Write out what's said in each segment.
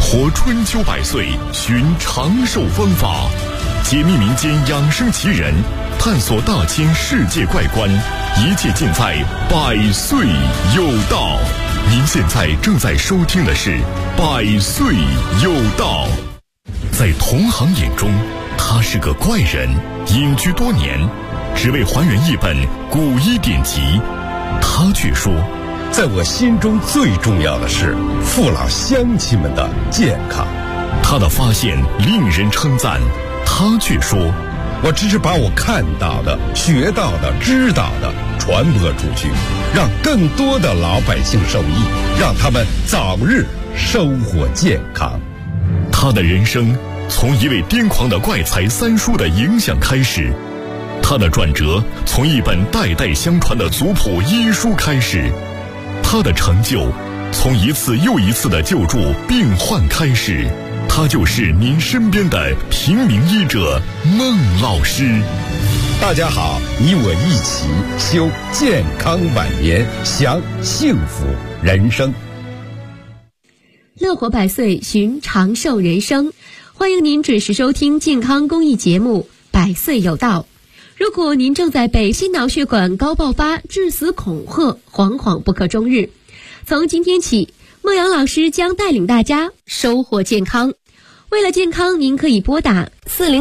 活春秋百岁，寻长寿方法，解密民间养生奇人，探索大千世界怪观，一切尽在百岁有道。您现在正在收听的是百岁有道。在同行眼中，他是个怪人，隐居多年，只为还原一本古医典籍。他却说， 在我心中最重要的是父老乡亲们的健康。 他的发现令人称赞，他却说， 我只是把我看到的、学到的、知道的传播出去，让更多的老百姓受益，让他们早日收获健康。 他的人生从一位癫狂的怪才三叔的影响开始，他的转折从一本代代相传的族谱医书开始，他的成就从一次又一次的救助病患开始。他就是您身边的平民医者孟老师。 大家好，你我一起修健康晚年，享幸福人生。 乐活百岁，寻长寿人生。欢迎您准时收听健康公益节目《百岁有道》。如果您正在被心脑血管高爆发、致死恐吓，惶惶不可终日，从今天起，孟阳老师将带领大家收获健康。为了健康，您可以拨打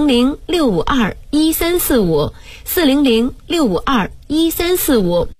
400-652-1345 400-652-1345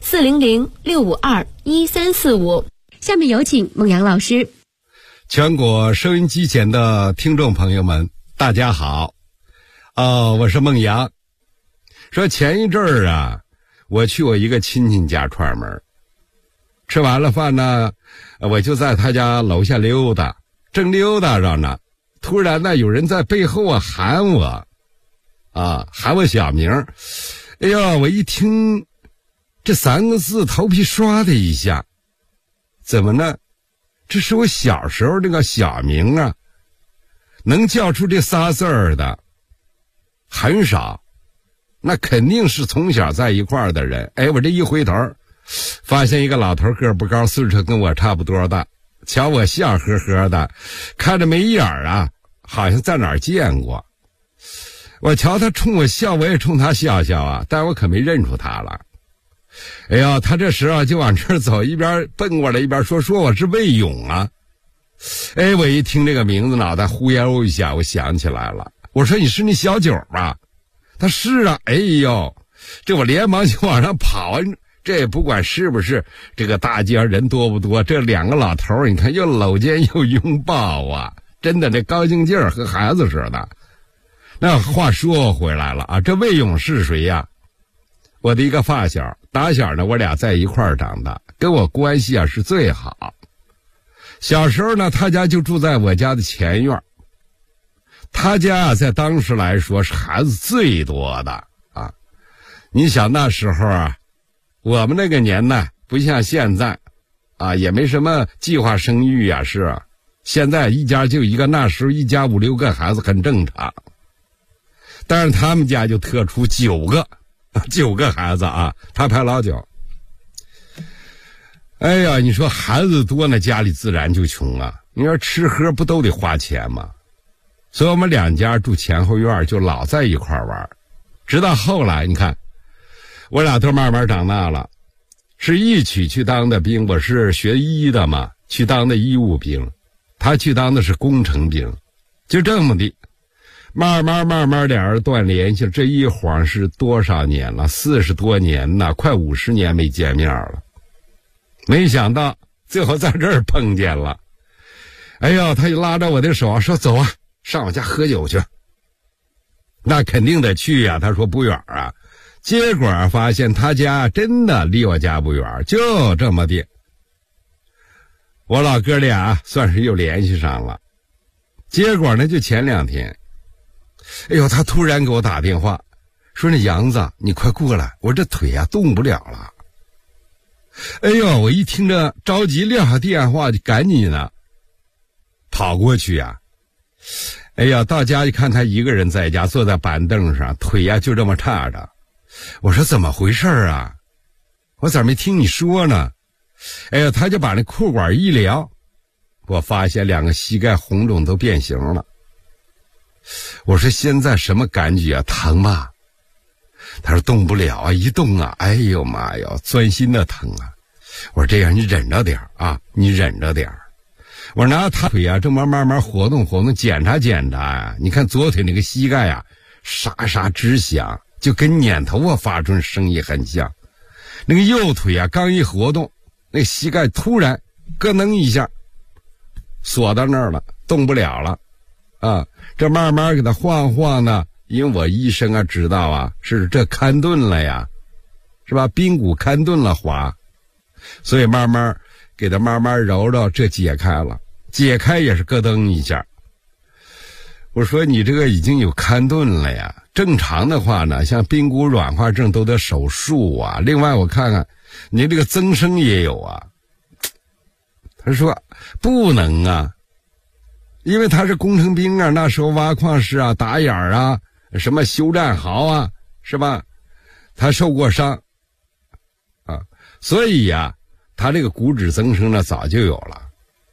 400-652-1345。下面有请孟阳老师。 全国收音机前的听众朋友们，大家好，我是孟阳。说前一阵儿啊，我去我一个亲戚家串门，吃完了饭呢，我就在他家楼下溜达，正溜达着呢，突然呢，有人在背后喊我，喊我小名。哎呀，我一听这3个字，头皮刷的一下，怎么呢？这是我小时候那个小名啊，能叫出这仨字儿的很少，那肯定是从小在一块儿的人。哎，我这一回头，发现一个老头，个不高，岁数跟我差不多大，瞧我笑呵呵的，看着没眼儿啊，好像在哪儿见过。我瞧他冲我笑，我也冲他笑笑啊，但我可没认出他了。哎呀，他这时候就往这儿走，一边奔过来一边说我是魏勇啊。哎，我一听这个名字，脑袋忽悠一下，我想起来了，我说你是那小九吧？他是啊。哎呦，这我连忙就往上跑，这也不管是不是这个大街上人多不多，这2个老头你看又搂肩又拥抱啊，真的这高兴劲儿和孩子似的。那话说回来了啊，这魏勇是谁呀？我的一个发小，打小呢我俩在一块儿长大，跟我关系啊是最好。小时候呢，他家就住在我家的前院，他家啊在当时来说是孩子最多的啊。你想那时候啊，我们那个年代不像现在啊，也没什么计划生育啊，是啊，现在一家就一个，那时候一家5、6个孩子很正常。但是他们家就特出9个孩子啊，他排老9。哎呀，你说孩子多呢，家里自然就穷啊。你说吃喝不都得花钱吗？所以我们2家住前后院，就老在一块玩。直到后来，你看，我俩都慢慢长大了，是一起去当的兵。我是学医的嘛，去当的医务兵，他去当的是工程兵，就这么的。慢慢俩人断联系，这一晃是多少年了？40多年呢，快50年没见面了。没想到最后在这儿碰见了。哎呀，他就拉着我的手说走啊，上我家喝酒去。那肯定得去呀，他说不远啊。结果发现他家真的离我家不远，就这么的。我老哥俩算是又联系上了。结果呢，就前2天，哎呦，他突然给我打电话说，那杨子你快过来，我这腿啊动不了了。哎呦，我一听着着急，撂下电话就赶紧的跑过去呀。哎呀，到家一看他一个人在家，坐在板凳上，腿呀就这么叉着。我说怎么回事啊？我咋没听你说呢？哎呀，他就把那裤管一撩， 我发现2个膝盖红肿都变形了。我说现在什么感觉啊？疼吗？他说动不了啊，一动啊，哎呦妈呀，钻心的疼啊！我说这样你忍着点啊，你忍着点。我拿他腿啊，这么慢慢活动活动，检查检查啊。你看左腿那个膝盖啊，沙沙直响，就跟碾头发发出声音很像。那个右腿啊，刚一活动，那个膝盖突然咯噔一下锁到那儿了，动不了了啊。这慢慢给他晃晃呢，因为我医生啊知道啊，是这髋钝了呀，是吧？髌骨髋钝了滑，所以慢慢给他慢慢揉揉，这解开了，解开也是咯噔一下。我说你这个已经有髋钝了呀，正常的话呢，像髌骨软化症都得手术啊。另外我看看你这个增生也有啊。他说不能啊，因为他是工程兵啊，那时候挖矿石啊，打眼啊，什么修战壕啊，是吧？他受过伤啊，所以呀，他这个骨质增生呢早就有了。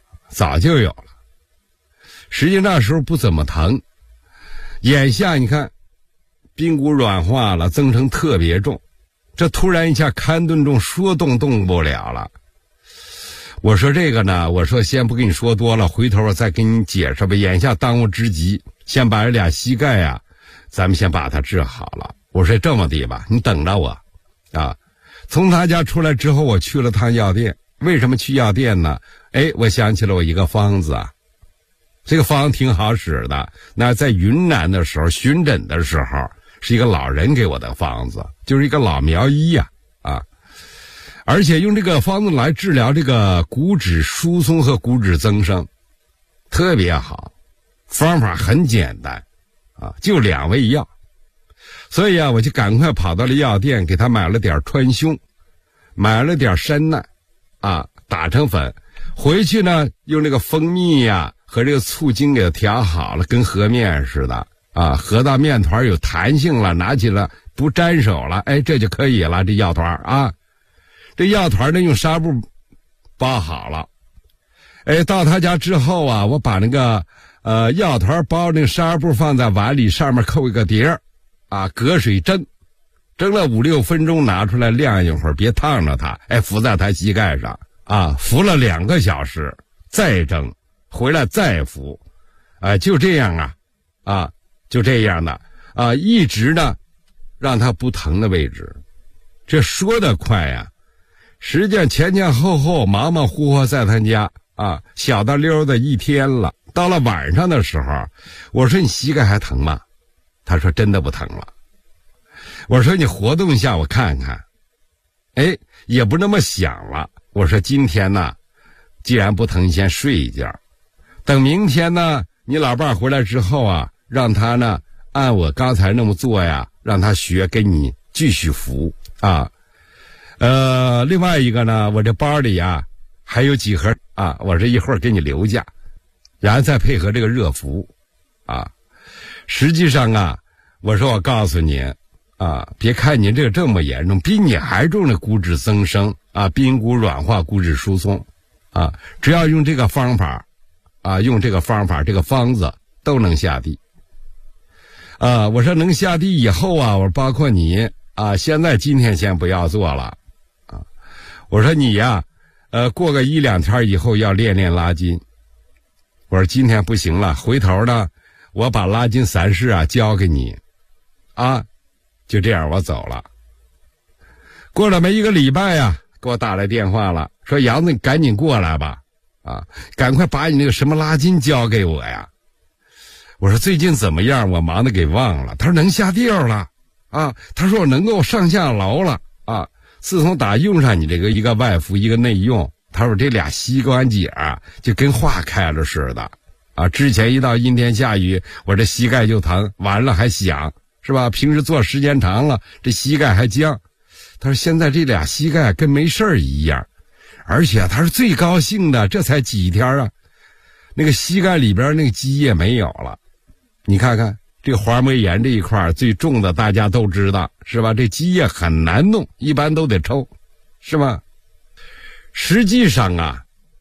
实际那时候不怎么疼，眼下你看髌骨软化了，增生特别重，这突然一下髋钝重，说动不了了。我说这个呢，我说先不跟你说多了，回头我再跟你解释吧，眼下当务之急先把这俩膝盖啊咱们先把它治好了。我说这么地吧，你等着我啊。从他家出来之后，我去了趟药店。为什么去药店呢？我想起了我一个方子啊，这个方挺好使的。那在云南的时候巡诊的时候，是一个老人给我的方子，就是一个老苗医啊，而且用这个方子来治疗这个骨质疏松和骨质增生，特别好，方法很简单啊，就2味药。所以啊，我就赶快跑到了药店，给他买了点川芎，买了点山奈啊，打成粉，回去呢用这个蜂蜜呀和这个醋精给它调好了，跟和面似的啊，和到面团有弹性了，拿起来不粘手了，这就可以了。这药团啊，这药团呢用纱布包好了，到他家之后啊，我把那个药团包那个纱布放在碗里，上面扣一个碟儿啊，隔水蒸了5-6分钟，拿出来晾一会儿，别烫着它，敷在他膝盖上啊，敷了2个小时，再蒸，回来再敷，就这样啊，就这样的啊，一直呢让他不疼的位置。这说得快呀，实际上前后忙乎乎在他家啊，小到溜的1天了。到了晚上的时候，我说你膝盖还疼吗？他说真的不疼了。我说你活动一下我看看，也不那么想了。我说今天呢，既然不疼，你先睡一觉，等明天呢，你老伴回来之后啊，让他呢按我刚才那么做呀，让他学跟你继续服啊。另外一个呢，我这包里啊还有几盒啊，我这一会儿给你留下，然后再配合这个热敷啊。实际上啊，我说我告诉你啊，别看你这个这么严重，比你还重的骨质增生啊，髌骨软化、骨质疏松啊，只要用这个方法啊，用这个方法，这个方子都能下地啊。我说能下地以后啊，我说包括你啊，现在今天先不要做了啊。我说你呀，过个1-2天以后要练拉筋。我说今天不行了，回头呢，我把拉筋3式啊教给你啊。就这样我走了。过了没1个礼拜呀，给我打来电话了，说杨子你赶紧过来吧啊，赶快把你那个什么拉筋交给我呀。我说最近怎么样？我忙得给忘了。他说能下地了啊，他说我能够上下楼了啊。自从用上你这个一个外敷一个内用，他说这俩膝关节啊就跟化开了似的啊。之前一到阴天下雨，我这膝盖就疼，完了还响，是吧？平时坐时间长了，这膝盖还僵。他说现在这俩膝盖跟没事儿一样，而且他是最高兴的，这才几天啊，那个膝盖里边那个积液没有了。你看看这个滑膜炎这一块最重的，大家都知道是吧？这积液很难弄，一般都得抽，是吧？实际上啊，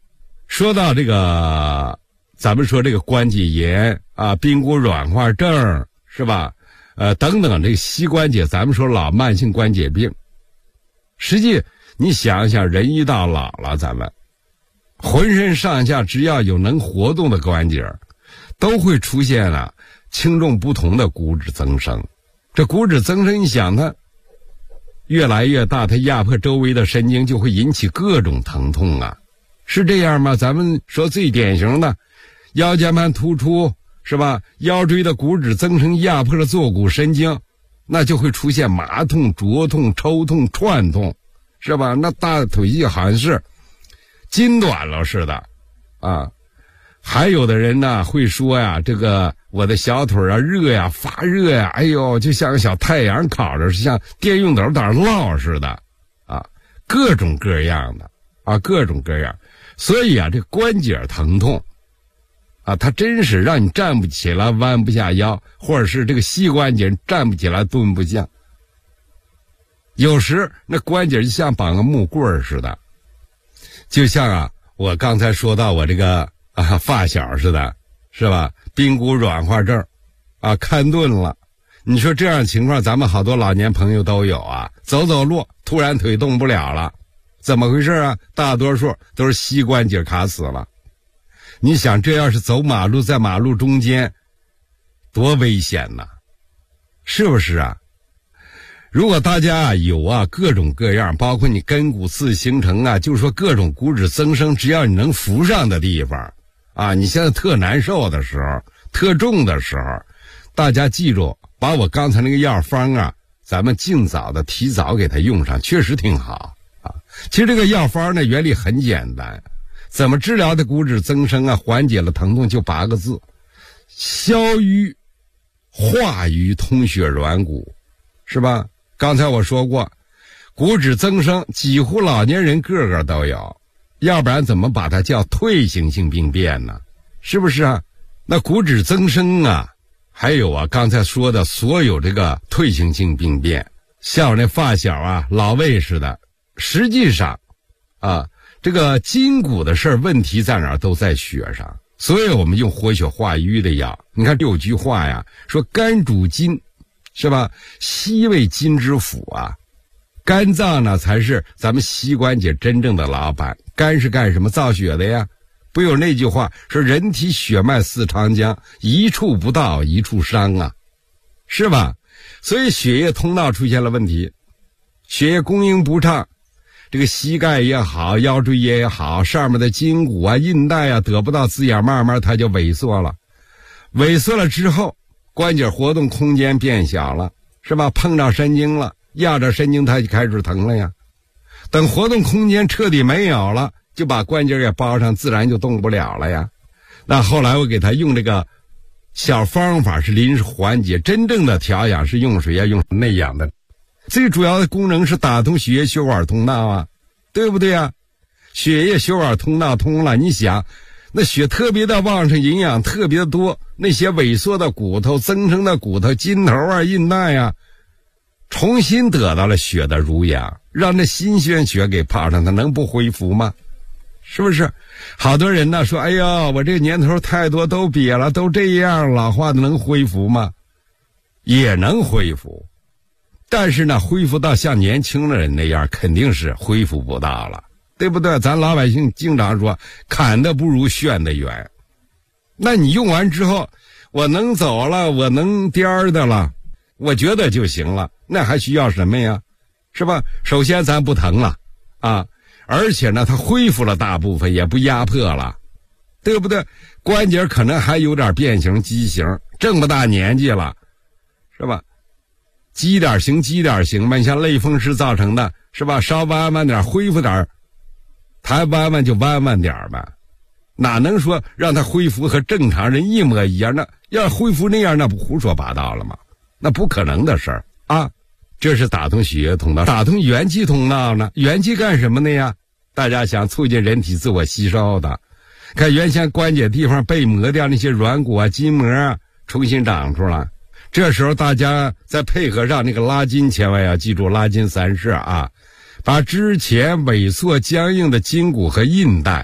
说到这个，咱们说这个关节炎啊、髌骨软化症是吧？等等，这个膝关节，咱们说老慢性关节病。实际你想想，人一到老了，咱们浑身上下只要有能活动的关节，都会出现了轻重不同的骨质增生。这骨质增生，你想它越来越大，它压迫周围的神经，就会引起各种疼痛啊，是这样吗？咱们说最典型的腰间盘突出是吧？腰椎的骨质增生压迫了坐骨神经，那就会出现麻痛、灼痛、抽痛、串痛，是吧？那大腿肌好像是筋短了似的啊。还有的人呢会说呀，这个我的小腿啊热呀，发热呀，哎呦，就像个小太阳烤着，像电熨斗在那烙似的啊，各种各样的啊，各种各样。所以啊，这关节疼痛啊，它真是让你站不起来，弯不下腰，或者是这个膝关节站不起来，蹲不下。有时那关节就像绑个木棍似的，就像啊，我刚才说到我这个发小似的，是吧？髌骨软化症啊，看钝了。你说这样情况，咱们好多老年朋友都有啊，走走路突然腿动不了了，怎么回事啊？大多数都是膝关节卡死了。你想，这要是走马路，在马路中间，多危险呐，是不是啊？如果大家有各种各样，包括你根骨刺形成啊，就是说各种骨质增生，只要你能扶上的地方啊，你现在特难受的时候，特重的时候，大家记住，把我刚才那个药方啊，咱们尽早的提早给它用上，确实挺好啊。其实这个药方呢，原理很简单，怎么治疗的骨质增生啊，缓解了疼痛，就8个字：消瘀、化瘀、通血软骨，是吧？刚才我说过，骨质增生几乎老年人个个都有，要不然怎么把它叫退行性病变呢？是不是啊？那骨质增生啊，还有啊，刚才说的所有这个退行性病变，像我那发小啊，老魏似的，实际上啊，这个筋骨的事儿，问题在哪儿？都在血上。所以我们用活血化瘀的药。你看6句话呀，说肝主筋，是吧？膝为筋之府啊，肝脏呢才是咱们膝关节真正的老板。肝是干什么？造血的呀。不有那句话说人体血脉似长江，一处不到一处伤啊，是吧？所以血液通道出现了问题，血液供应不畅，这个膝盖也好，腰椎也好，上面的筋骨啊、韧带啊得不到滋养，慢慢它就萎缩了。萎缩了之后，关节活动空间变小了，是吧？碰到神经了，压着神经它就开始疼了呀。等活动空间彻底没有了，就把关节给包上，自然就动不了了呀。那后来我给他用这个小方法是临时缓解，真正的调养是用水呀，用内养的。最主要的功能是打通血液血管通道啊，对不对啊？血液血管通道通了，你想那血特别的旺盛，营养特别的多，那些萎缩的骨头、增生的骨头、筋头啊、韧带啊，重新得到了血的濡养，让那新鲜血给泡上，它能不恢复吗？是不是？好多人呢说，哎呀，我这个年头太多都瘪了，都这样，老化的能恢复吗？也能恢复，但是呢，恢复到像年轻的人那样，肯定是恢复不到了，对不对？咱老百姓经常说，砍的不如炫的远。那你用完之后，我能走了，我能颠儿的了，我觉得就行了，那还需要什么呀？是吧？首先咱不疼了啊。而且呢，它恢复了大部分，也不压迫了，对不对？关节可能还有点变形畸形，这么大年纪了，是吧？畸点形嘛，像类风湿造成的，是吧？稍弯弯点，恢复点，它弯弯就弯弯点吧，哪能说让它恢复和正常人一模一样？那要恢复那样，那不胡说八道了吗？那不可能的事儿啊！这是打通血液通道，打通元气通道呢？元气干什么的呀？大家想促进人体自我吸收的，看原先关节地方被磨掉那些软骨啊、筋膜啊，重新长出来。这时候大家再配合上那个拉筋，千万要记住拉筋3式啊，把之前萎缩僵硬的筋骨和韧带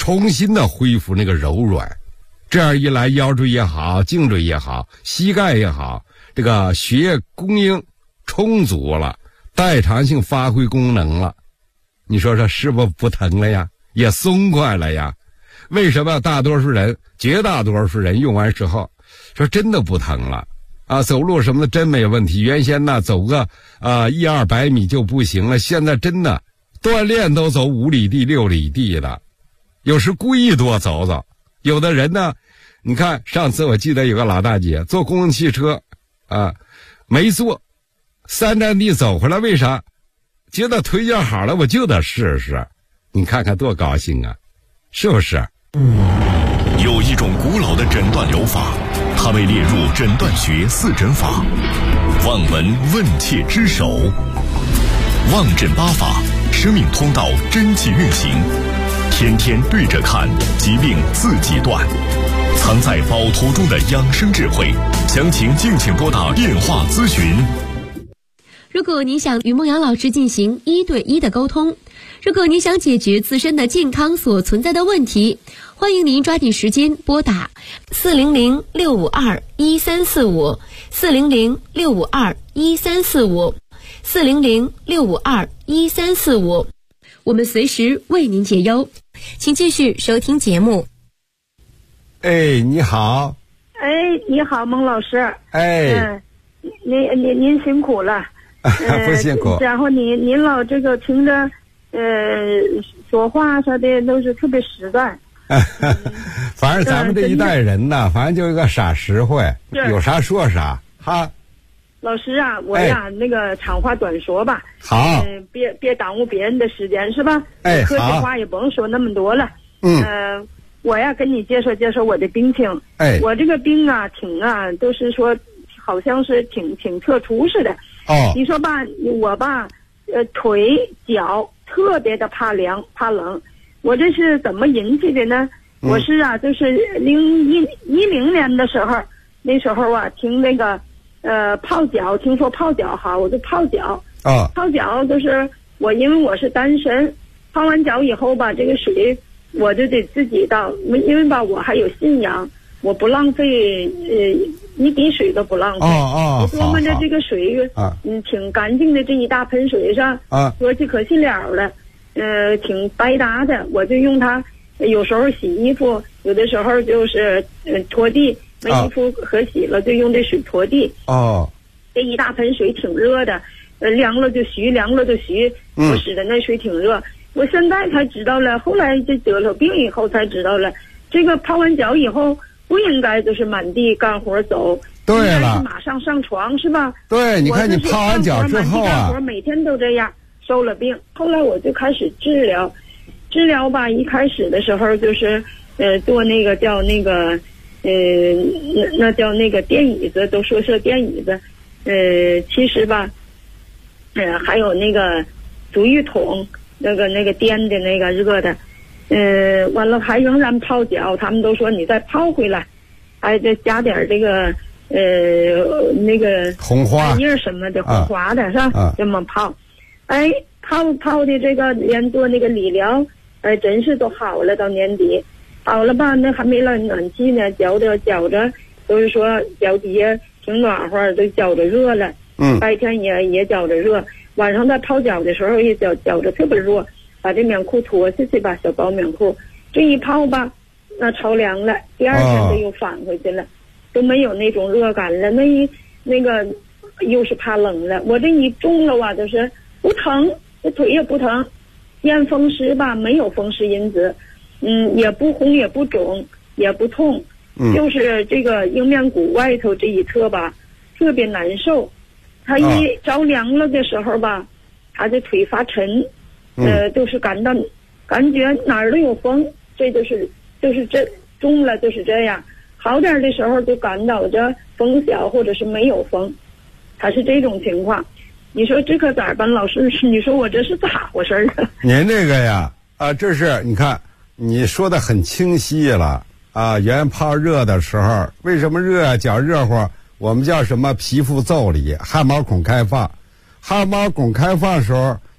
重新的恢复那个柔软。这样一来，腰椎也好，颈椎也好，膝盖也好，这个血液供应充足了，代偿性发挥功能了。你说说是不是不疼了呀？也松快了呀？为什么绝大多数人用完之后说真的不疼了啊？走路什么的真没有问题。原先呢走个100-200米就不行了，现在真的锻炼都走5里地6里地的，有时故意多走走。有的人呢，你看上次我记得有个老大姐坐公共汽车没坐3站地走回来，为啥？觉得腿脚好了，我就得试试。你看看多高兴啊，是不是？ 有一种古老的诊断疗法，它被列入诊断学4诊法，望闻问切之首。望诊8法，生命通道真气运行，天天对着看，疾病自己断。藏在宝图中的养生智慧，详情敬请拨打电话咨询。 如果你想与孟阳老师进行1对1的沟通，如果你想解决自身的健康所存在的问题，欢迎您抓紧时间拨打400-652-1345 400-652-1345 400-652-1345，我们随时为您解忧。请继续收听节目。 哎，你好。 哎，你好，孟老师。 哎， 您辛苦了。 不辛苦。 然后您老这个听着，说话啥的都是特别实在。 反正咱们这一代人呢，反正就一个傻实惠，有啥说啥哈。 老师啊，我呀，那个长话短说吧。 好。 别耽误别人的时间是吧？ 哎， 客气话也甭说那么多了。我呀跟你介绍介绍我的病情。 哎， 我这个病啊，都是说，好像是挺特殊似的。 哦。 你说吧，我吧，腿脚特别的怕凉怕冷。我这是怎么引起的呢？我是啊，就是2010年的时候，那时候啊，听那个泡脚，听说泡脚好，我就泡脚。泡脚就是因为我是单身，泡完脚以后吧，这个水我就得自己倒，因为吧我还有信仰，我不浪费一滴水都不浪费。我琢磨着这个水挺干净的，这一大盆水上说起可惜了了。挺白搭的，我就用它，有时候洗衣服，有的时候就是拖地，没衣服可洗了，就用这水拖地。这一大盆水挺热的，凉了就虚，凉了就虚。我使的那水挺热，我现在才知道了，后来这得了病以后才知道了，这个泡完脚以后不应该就是满地干活走， 对了， 马上上床是吧？ 对，你看你泡完脚之后啊， 满地干活每天都这样。受了病，后来我就开始治疗吧。一开始的时候就是做那个叫那个那叫那个电椅子，都说是电椅子。其实吧，还有那个足浴桶，那个颠的那个热的，完了还仍然泡脚，他们都说你再泡回来，还得加点这个那个红花叶什么的，红花的是吧？这么泡。哎，泡的这个连做那个理疗，真是都好了。到年底好了吧，那还没了暖气呢，觉着都是说脚底下挺暖和，都觉着热了。白天也觉着热，晚上在泡脚的时候也觉着特别热，把这棉裤脱下去吧，小薄棉裤，这一泡吧，那着凉了，第二天就又返回去了，都没有那种热感了。那个又是怕冷了，我这一中了啊，就是不疼，这腿也不疼，验风湿吧，没有风湿因子，也不红也不肿也不痛，就是这个迎面骨外头这一侧吧，特别难受。他一着凉了的时候吧，他这腿发沉，都是感觉哪儿都有风，这就是这中了就是这样。好点的时候就感到着风小或者是没有风，他是这种情况。你说这可咋办？老师，你说我这是咋回事啊？ 您这个呀，这是你看你说的很清晰了啊。原泡热的时候，为什么热啊？脚热乎，我们叫什么？皮肤腠理，汗毛孔开放。汗毛孔开放的时候，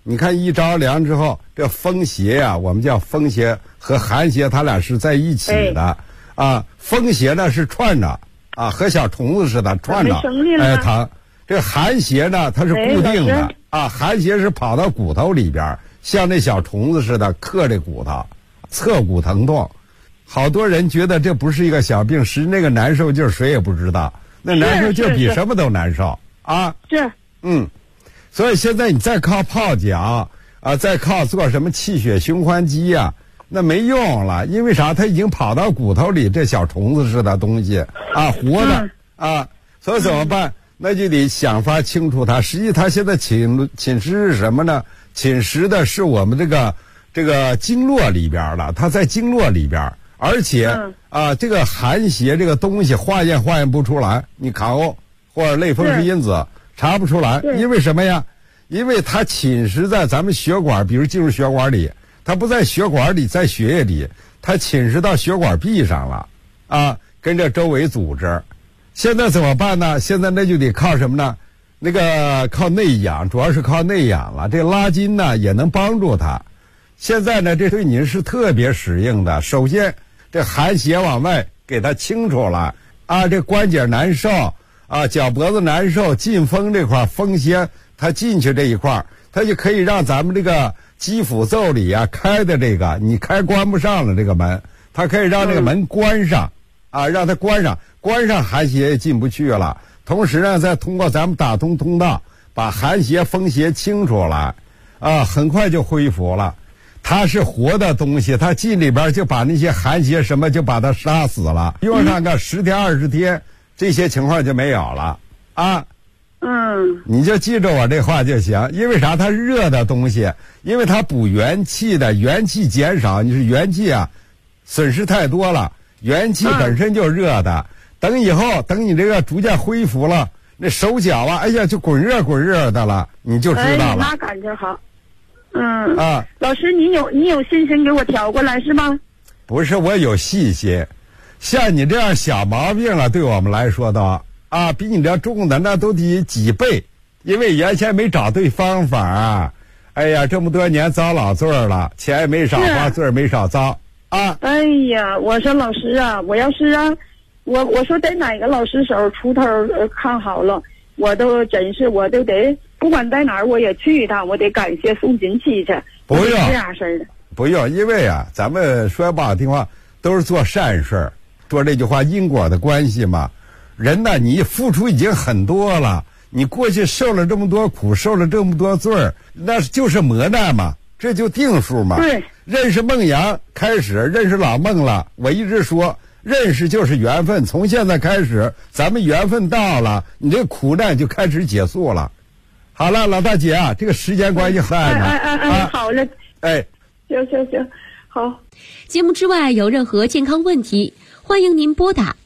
你看一着凉之后，这风邪呀，我们叫风邪和寒邪，它俩是在一起的啊。风邪呢是串着啊，和小虫子似的串着，疼。这寒邪呢，它是固定的啊，寒邪是跑到骨头里边，像那小虫子似的刻这骨头，侧骨疼痛。好多人觉得这不是一个小病，实那个难受劲儿谁也不知道，那难受劲儿比什么都难受啊。 是， 所以现在你再靠泡脚啊，再靠做什么气血循环机呀，那没用了，因为啥？它已经跑到骨头里，这小虫子似的东西啊，活的啊，所以怎么办？那就得想法清楚它。实际它现在侵蚀是什么呢？侵蚀的是我们这个经络里边了，它在经络里边，而且这个寒邪这个东西化验不出来，你卡欧或者类风湿因子查不出来，因为什么呀？因为它侵蚀在咱们血管，比如进入血管里，它不在血管里，在血液里，它侵蚀到血管壁上了啊，跟这周围组织。现在怎么办呢？现在那就得靠什么呢？那个靠内养，主要是靠内养了。这拉筋呢也能帮助它。现在呢，这对你是特别适应的。首先，这寒邪往外给它清出来啊，这关节难受啊，脚脖子难受，进风这块风邪它进去这一块，它就可以让咱们这个肌腑腠理啊开的这个你开关不上了这个门，它可以让这个门关上啊，让它关上。关上寒邪也进不去了，同时呢，再通过咱们打通通道，把寒邪风邪清出来，啊，很快就恢复了。它是活的东西，它进里边就把那些寒邪什么就把它杀死了，用上个10天20天，这些情况就没有了啊。你就记着我这话就行，因为啥？它是热的东西，因为它补元气的，元气减少，你是元气啊，损失太多了，元气本身就热的。等以后，等你这个逐渐恢复了，那手脚啊，哎呀，就滚热的了，你就知道了。 那感觉好。老师，你有信心给我调过来是吗？ 不是，我有信心。像你这样小毛病了，对我们来说都啊，比你这重的那都得几倍，因为原先没找对方法啊。哎呀，这么多年遭老罪了，钱也没少花，罪没少遭啊。 哎呀，我说老师啊，我要是我说在哪个老师手出头看好了，我都真是我都得不管在哪儿我也去一趟，我得感谢宋锦旗去。 不用这样式的， 不用，因为啊，咱们说不好听话，都是做善事儿。说这句话因果的关系嘛，人呢你付出已经很多了，你过去受了这么多苦，受了这么多罪儿，那就是磨难嘛，这就定数嘛。 对， 认识孟阳开始认识老孟了，我一直说。认识就是缘分，从现在开始，咱们缘分到了，你这苦难就开始结束了。好了，老大姐啊，这个时间关系在呢。 好了。 哎， 行，好。 节目之外有任何健康问题，欢迎您拨打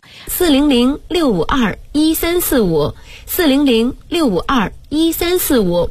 400-652-1345，400-652-1345。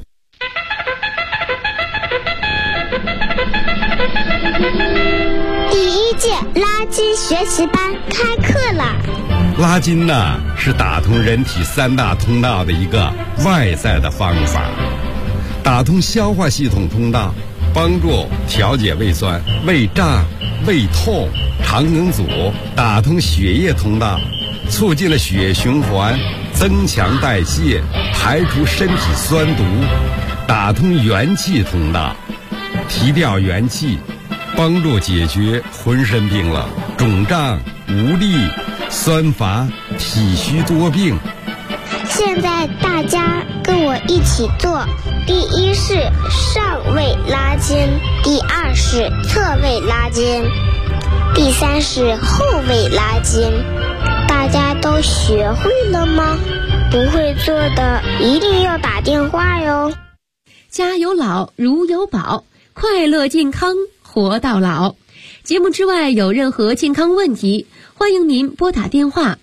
第1届拉筋学习班开课了。 拉筋呢是打通人体3大通道的一个外在的方法，打通消化系统通道，帮助调节胃酸、胃胀、胃痛、肠梗阻；打通血液通道，促进了血液循环，增强代谢，排除身体酸毒；打通元气通道，提调元气，帮助解决浑身冰冷、肿胀、无力、酸乏、体虚多病。 现在大家跟我一起做，第1是上位拉筋，第2是侧位拉筋，第3是后位拉筋。大家都学会了吗？不会做的一定要打电话哟。 家有老如有宝，快乐健康活到老。节目之外有任何健康问题，欢迎您拨打电话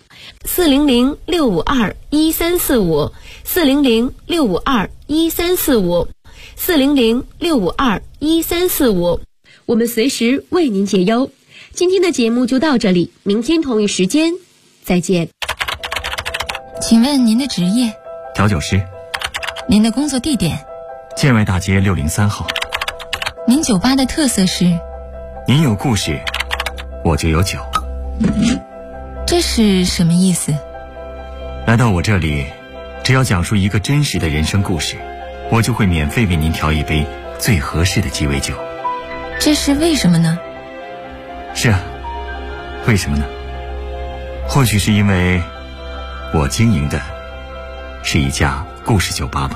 400-652-1345，400-652-1345，400-652-1345，我们随时为您解忧。今天的节目就到这里，明天同一时间再见。 请问您的职业？ 调酒师。 您的工作地点？ 建外大街603号。 您酒吧的特色是？ 您有故事，我就有酒。 这是什么意思？ 来到我这里，只要讲述一个真实的人生故事，我就会免费为您调一杯最合适的鸡尾酒。 这是为什么呢？ 是啊，为什么呢？或许是因为我经营的是一家故事酒吧吧。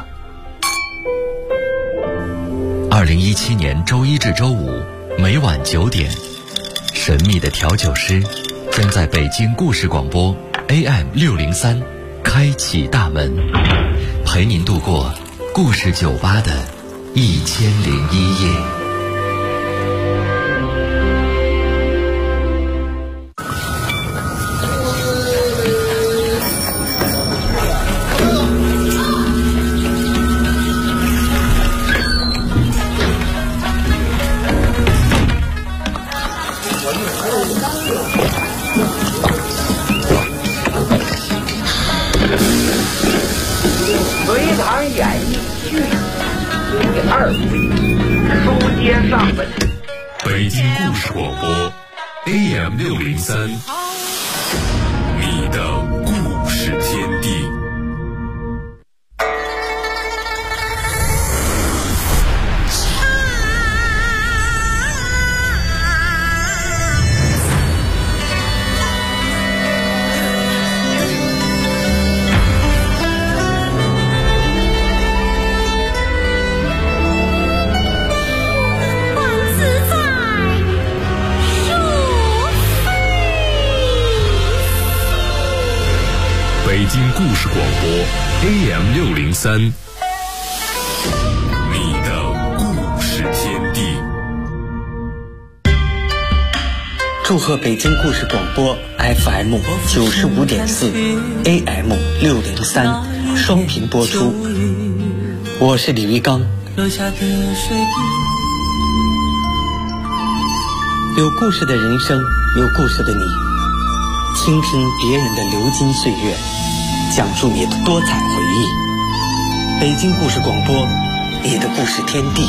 2017年周一至周五每晚9点，神秘的调酒师将在北京故事广播 AM603开启大门，陪您度过故事酒吧的1001夜。 隋唐演艺剧第2回书接上文。 北京故事广播 AM603，你的故事天地。北京故事广播 AM603，你的故事天地。 祝贺北京故事广播 FM95.4 AM603 双频播出。我是李玉刚。有故事的人生，有故事的你，倾听别人的流金岁月，讲述你的多彩回忆。北京故事广播，你的故事天地。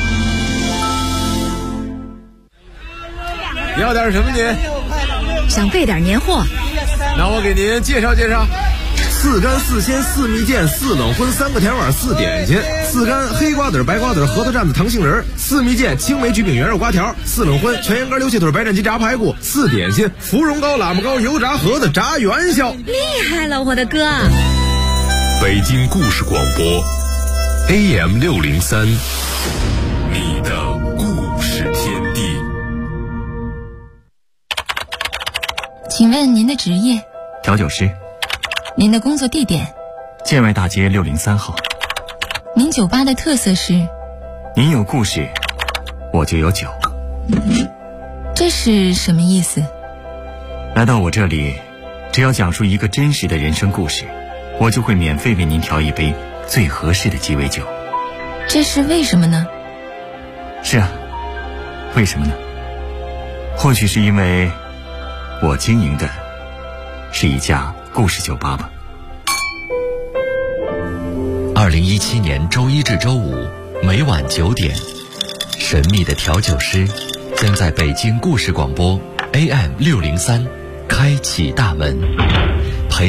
要点什么您？ 想备点年货。 那我给您介绍介绍。 4干4鲜4蜜饯4冷荤3个甜碗4点心，4干黑瓜子白瓜子核桃蘸子糖杏仁，4蜜饯青梅焗饼圆肉瓜条，4冷荤全羊肝溜气腿白斩鸡炸排骨，4点心芙蓉糕喇嘛糕油炸盒子炸元宵。 厉害了，我的哥！ 北京故事广播 AM603，你的故事天地。 请问您的职业？ 调酒师。 您的工作地点？ 建外大街603号。 您酒吧的特色是？ 您有故事，我就有酒。 这是什么意思？ 来到我这里，只要讲述一个真实的人生故事，我就会免费为您调一杯最合适的鸡尾酒。 这是为什么呢？ 是啊，为什么呢？或许是因为我经营的是一家故事酒吧吧。 2017年周一至周五每晚9点，神秘的调酒师将在北京故事广播 AM603开启大门，